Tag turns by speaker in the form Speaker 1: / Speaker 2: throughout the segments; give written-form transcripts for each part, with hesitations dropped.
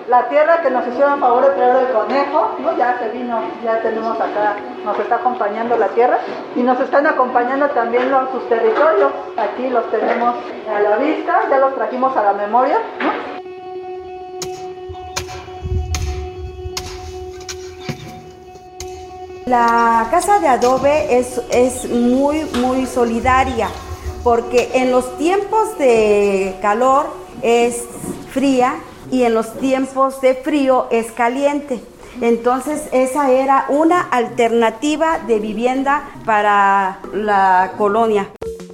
Speaker 1: la tierra que nos hicieron favor de traer el conejo, ¿no? Ya se vino, ya tenemos acá, nos está acompañando la tierra y nos están acompañando también sus territorios. Aquí los tenemos a la vista, ya los trajimos a la memoria, ¿no?
Speaker 2: La casa de adobe es muy solidaria, porque en los tiempos de calor es fría y en los tiempos de frío es caliente. Entonces esa era una alternativa de vivienda para la colonia.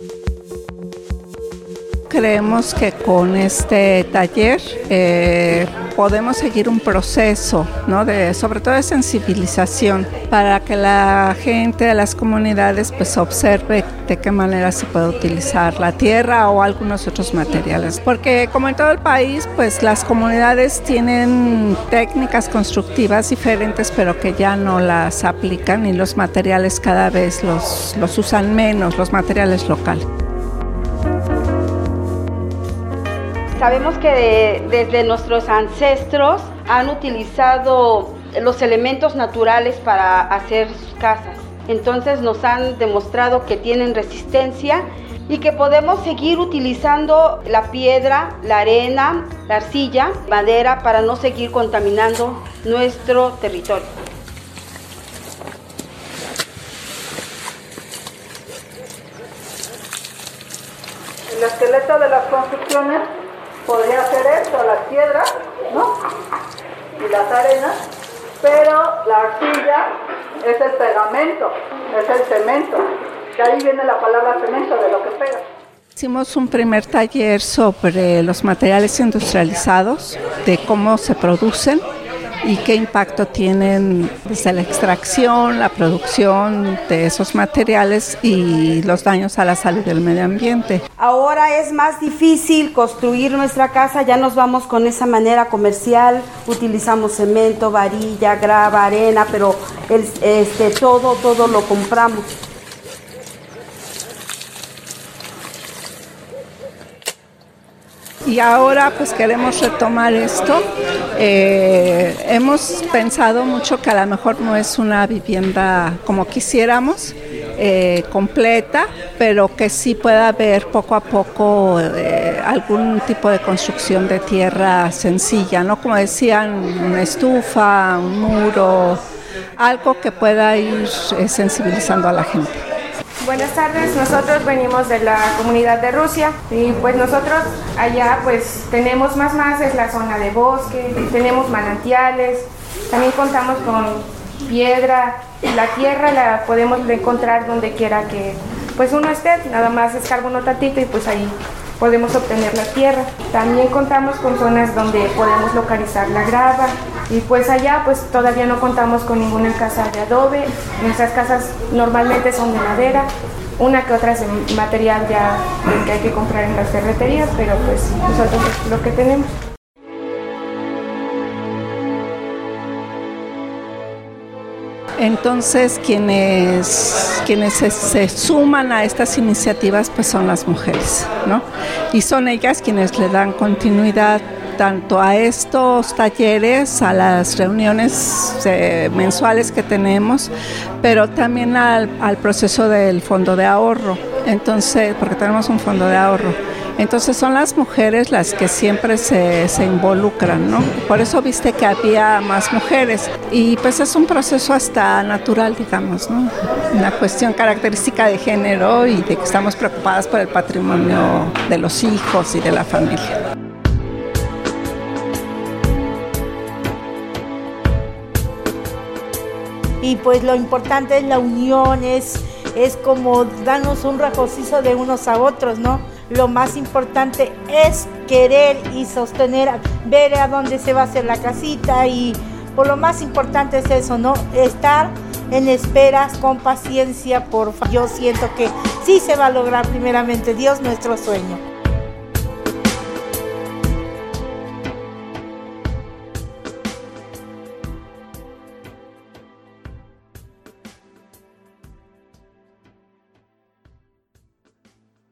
Speaker 3: Creemos que con este taller podemos seguir un proceso, ¿no? Sobre todo de sensibilización, para que la gente de las comunidades pues observe de qué manera se puede utilizar la tierra o algunos otros materiales. Porque como en todo el país, pues las comunidades tienen técnicas constructivas diferentes, pero que ya no las aplican y los materiales cada vez los usan menos, los materiales locales.
Speaker 2: Sabemos que desde nuestros ancestros han utilizado los elementos naturales para hacer sus casas. Entonces nos han demostrado que tienen resistencia y que podemos seguir utilizando la piedra, la arena, la arcilla, madera para no seguir contaminando nuestro territorio.
Speaker 1: El esqueleto de las construcciones podría ser esto, las piedras, ¿no? Y las arenas, pero la arcilla es el pegamento, es el cemento. De ahí viene la palabra cemento, de lo que pega.
Speaker 3: Hicimos un primer taller sobre los materiales industrializados, de cómo se producen y qué impacto tienen desde la extracción, la producción de esos materiales y los daños a la salud del medio ambiente.
Speaker 2: Ahora es más difícil construir nuestra casa, ya nos vamos con esa manera comercial, utilizamos cemento, varilla, grava, arena, pero todo lo compramos.
Speaker 3: Y ahora pues queremos retomar esto. Hemos pensado mucho que a lo mejor no es una vivienda como quisiéramos, completa, pero que sí pueda haber poco a poco algún tipo de construcción de tierra sencilla, ¿no? Como decían, una estufa, un muro, algo que pueda ir sensibilizando a la gente.
Speaker 4: Buenas tardes, nosotros venimos de la comunidad de Rusia y pues nosotros allá pues tenemos más es la zona de bosque, tenemos manantiales, también contamos con piedra, la tierra la podemos encontrar donde quiera que pues uno esté, nada más escarba uno tantito y pues ahí podemos obtener la tierra. También contamos con zonas donde podemos localizar la grava y pues allá pues todavía no contamos con ninguna casa de adobe. Nuestras casas normalmente son de madera, una que otra es de material ya que hay que comprar en las ferreterías, pero pues nosotros es lo que tenemos.
Speaker 3: Entonces quienes se suman a estas iniciativas pues son las mujeres, ¿no? Y son ellas quienes le dan continuidad tanto a estos talleres, a las reuniones mensuales que tenemos, pero también al proceso del fondo de ahorro. Entonces, porque tenemos un fondo de ahorro. Entonces son las mujeres las que siempre se involucran, ¿no? Por eso viste que había más mujeres y pues es un proceso hasta natural, digamos, ¿no? Una cuestión característica de género y de que estamos preocupadas por el patrimonio de los hijos y de la familia.
Speaker 5: Y pues lo importante es la unión, es como darnos un regocijo de unos a otros, ¿no? Lo más importante es querer y sostener, ver a dónde se va a hacer la casita y por lo más importante es eso, ¿no? Estar en esperas con paciencia, yo siento que sí se va a lograr primeramente Dios nuestro sueño.